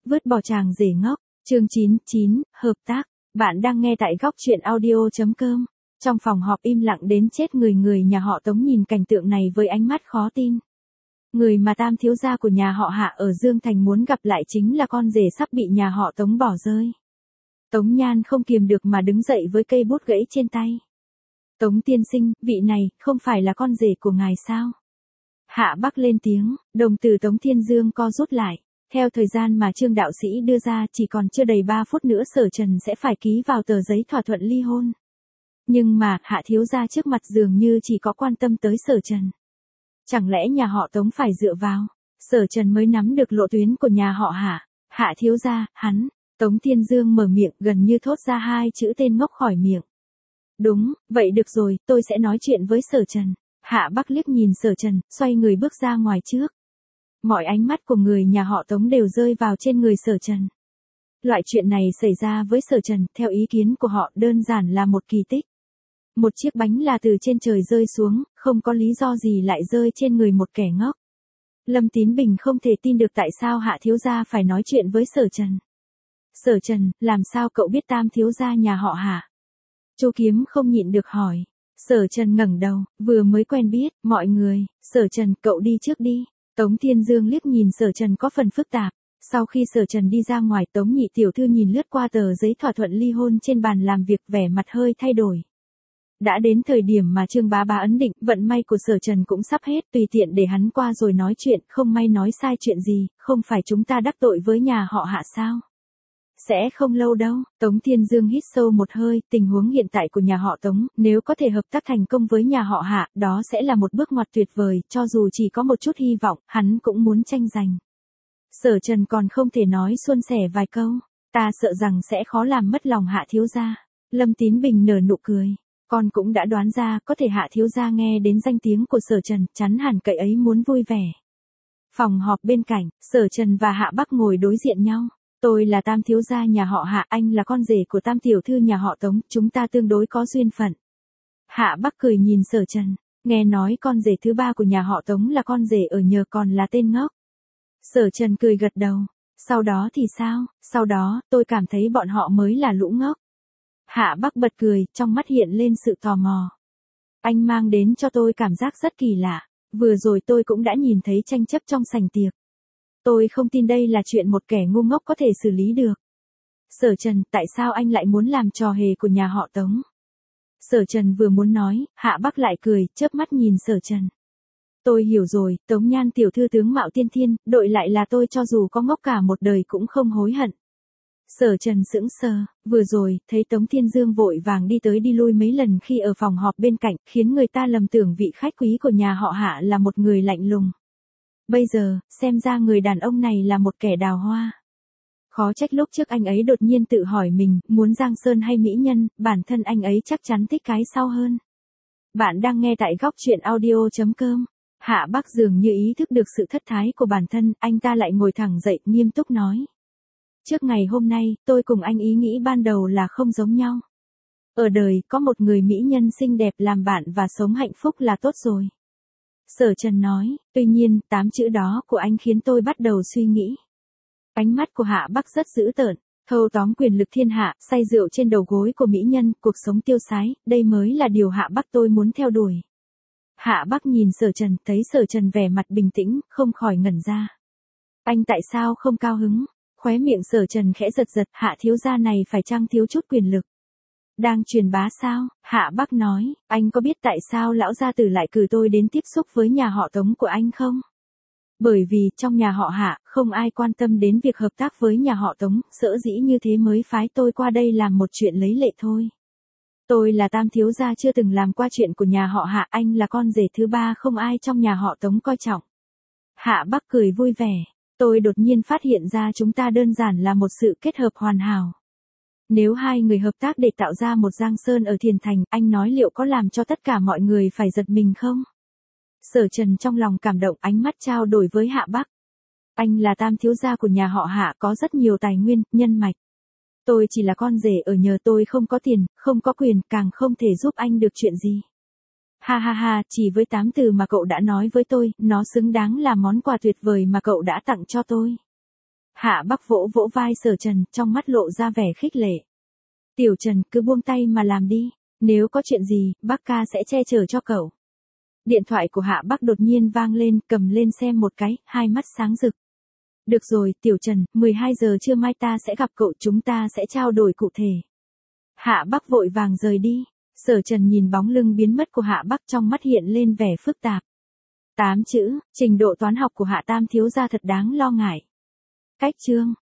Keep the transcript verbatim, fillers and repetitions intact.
Vứt bỏ chàng rể ngốc, chương chín chín, hợp tác. Bạn đang nghe tại góc truyện audio.com. Trong phòng họp im lặng đến chết người người nhà họ Tống nhìn cảnh tượng này với ánh mắt khó tin. Người mà tam thiếu gia của nhà họ Hạ ở Dương Thành muốn gặp lại chính là con rể sắp bị nhà họ Tống bỏ rơi. Tống Nhan không kiềm được mà đứng dậy với cây bút gãy trên tay. Tống tiên sinh, vị này, không phải là con rể của ngài sao? Hạ Bắc lên tiếng, đồng tử Tống Thiên Dương co rút lại. Theo thời gian mà Trương đạo sĩ đưa ra chỉ còn chưa đầy ba phút nữa Sở Trần sẽ phải ký vào tờ giấy thỏa thuận ly hôn. Nhưng mà, Hạ thiếu gia trước mặt dường như chỉ có quan tâm tới Sở Trần. Chẳng lẽ nhà họ Tống phải dựa vào, Sở Trần mới nắm được lộ tuyến của nhà họ Hạ. Hạ thiếu gia, hắn, Tống Thiên Dương mở miệng gần như thốt ra hai chữ tên ngốc khỏi miệng. Đúng, vậy được rồi, tôi sẽ nói chuyện với Sở Trần. Hạ Bắc liếc nhìn Sở Trần, xoay người bước ra ngoài trước. Mọi ánh mắt của người nhà họ Tống đều rơi vào trên người Sở Trần. Loại chuyện này xảy ra với Sở Trần, theo ý kiến của họ, đơn giản là một kỳ tích. Một chiếc bánh là từ trên trời rơi xuống, không có lý do gì lại rơi trên người một kẻ ngốc. Lâm Tín Bình không thể tin được tại sao Hạ thiếu gia phải nói chuyện với Sở Trần. Sở Trần, làm sao cậu biết tam thiếu gia nhà họ Hạ? Chu Kiếm không nhịn được hỏi. Sở Trần ngẩng đầu, vừa mới quen biết, mọi người, Sở Trần, cậu đi trước đi. Tống Thiên Dương liếc nhìn Sở Trần có phần phức tạp. Sau khi Sở Trần đi ra ngoài, Tống nhị tiểu thư nhìn lướt qua tờ giấy thỏa thuận ly hôn trên bàn làm việc, vẻ mặt hơi thay đổi. Đã đến thời điểm mà Trương Bá Bá ấn định, vận may của Sở Trần cũng sắp hết, tùy tiện để hắn qua rồi nói chuyện, không may nói sai chuyện gì, không phải chúng ta đắc tội với nhà họ Hạ sao? Sẽ không lâu đâu. Tống Thiên Dương hít sâu một hơi, tình huống hiện tại của nhà họ Tống, nếu có thể hợp tác thành công với nhà họ Hạ, đó sẽ là một bước ngoặt tuyệt vời, cho dù chỉ có một chút hy vọng, hắn cũng muốn tranh giành. Sở Trần còn không thể nói suôn sẻ vài câu, ta sợ rằng sẽ khó làm mất lòng Hạ thiếu gia. Lâm Tín Bình nở nụ cười, con cũng đã đoán ra, có thể Hạ thiếu gia nghe đến danh tiếng của Sở Trần, chắn hẳn cậy ấy muốn vui vẻ. Phòng họp bên cạnh, Sở Trần và Hạ Bắc ngồi đối diện nhau. Tôi là tam thiếu gia nhà họ Hạ, anh là con rể của tam tiểu thư nhà họ Tống, chúng ta tương đối có duyên phận. Hạ Bắc cười nhìn Sở Trần, nghe nói con rể thứ ba của nhà họ Tống là con rể ở nhờ còn là tên ngốc. Sở Trần cười gật đầu, sau đó thì sao, sau đó, tôi cảm thấy bọn họ mới là lũ ngốc. Hạ Bắc bật cười, trong mắt hiện lên sự tò mò. Anh mang đến cho tôi cảm giác rất kỳ lạ, vừa rồi tôi cũng đã nhìn thấy tranh chấp trong sảnh tiệc. Tôi không tin đây là chuyện một kẻ ngu ngốc có thể xử lý được. Sở Trần, tại sao anh lại muốn làm trò hề của nhà họ Tống? Sở Trần vừa muốn nói, Hạ Bắc lại cười, chớp mắt nhìn Sở Trần. Tôi hiểu rồi, Tống Nhan tiểu thư tướng mạo tiên thiên, đội lại là tôi cho dù có ngốc cả một đời cũng không hối hận. Sở Trần sững sờ, vừa rồi, thấy Tống Thiên Dương vội vàng đi tới đi lui mấy lần khi ở phòng họp bên cạnh, khiến người ta lầm tưởng vị khách quý của nhà họ Hạ là một người lạnh lùng. Bây giờ, xem ra người đàn ông này là một kẻ đào hoa. Khó trách lúc trước anh ấy đột nhiên tự hỏi mình, muốn Giang Sơn hay mỹ nhân, bản thân anh ấy chắc chắn thích cái sau hơn. Bạn đang nghe tại góc truyện audio.com. Hạ Bắc dường như ý thức được sự thất thái của bản thân, anh ta lại ngồi thẳng dậy, nghiêm túc nói. Trước ngày hôm nay, tôi cùng anh ý nghĩ ban đầu là không giống nhau. Ở đời, có một người mỹ nhân xinh đẹp làm bạn và sống hạnh phúc là tốt rồi. Sở Trần nói, tuy nhiên, tám chữ đó của anh khiến tôi bắt đầu suy nghĩ. Ánh mắt của Hạ Bắc rất dữ tợn, thâu tóm quyền lực thiên hạ, say rượu trên đầu gối của mỹ nhân, cuộc sống tiêu sái, đây mới là điều Hạ Bắc tôi muốn theo đuổi. Hạ Bắc nhìn Sở Trần, thấy Sở Trần vẻ mặt bình tĩnh, không khỏi ngẩn ra. Anh tại sao không cao hứng? Khóe miệng Sở Trần khẽ giật giật, Hạ thiếu gia này phải chăng thiếu chút quyền lực? Đang truyền bá sao? Hạ Bắc nói, anh có biết tại sao lão gia tử lại cử tôi đến tiếp xúc với nhà họ Tống của anh không? Bởi vì, trong nhà họ Hạ, không ai quan tâm đến việc hợp tác với nhà họ Tống, sở dĩ như thế mới phái tôi qua đây làm một chuyện lấy lệ thôi. Tôi là tam thiếu gia chưa từng làm qua chuyện của nhà họ Hạ, anh là con rể thứ ba không ai trong nhà họ Tống coi trọng. Hạ Bắc cười vui vẻ, tôi đột nhiên phát hiện ra chúng ta đơn giản là một sự kết hợp hoàn hảo. Nếu hai người hợp tác để tạo ra một Giang Sơn ở Thiền Thành, anh nói liệu có làm cho tất cả mọi người phải giật mình không? Sở Trần trong lòng cảm động, ánh mắt trao đổi với Hạ Bắc. Anh là tam thiếu gia của nhà họ Hạ, có rất nhiều tài nguyên, nhân mạch. Tôi chỉ là con rể ở nhờ, tôi không có tiền, không có quyền, càng không thể giúp anh được chuyện gì. Ha ha ha, chỉ với tám từ mà cậu đã nói với tôi, nó xứng đáng là món quà tuyệt vời mà cậu đã tặng cho tôi. Hạ Bắc vỗ vỗ vai Sở Trần, trong mắt lộ ra vẻ khích lệ. Tiểu Trần, cứ buông tay mà làm đi. Nếu có chuyện gì, bác ca sẽ che chở cho cậu. Điện thoại của Hạ Bắc đột nhiên vang lên, cầm lên xem một cái, hai mắt sáng rực. Được rồi, Tiểu Trần, mười hai giờ trưa mai ta sẽ gặp cậu, chúng ta sẽ trao đổi cụ thể. Hạ Bắc vội vàng rời đi. Sở Trần nhìn bóng lưng biến mất của Hạ Bắc, trong mắt hiện lên vẻ phức tạp. Tám chữ, trình độ toán học của Hạ Tam thiếu gia thật đáng lo ngại. Cách chương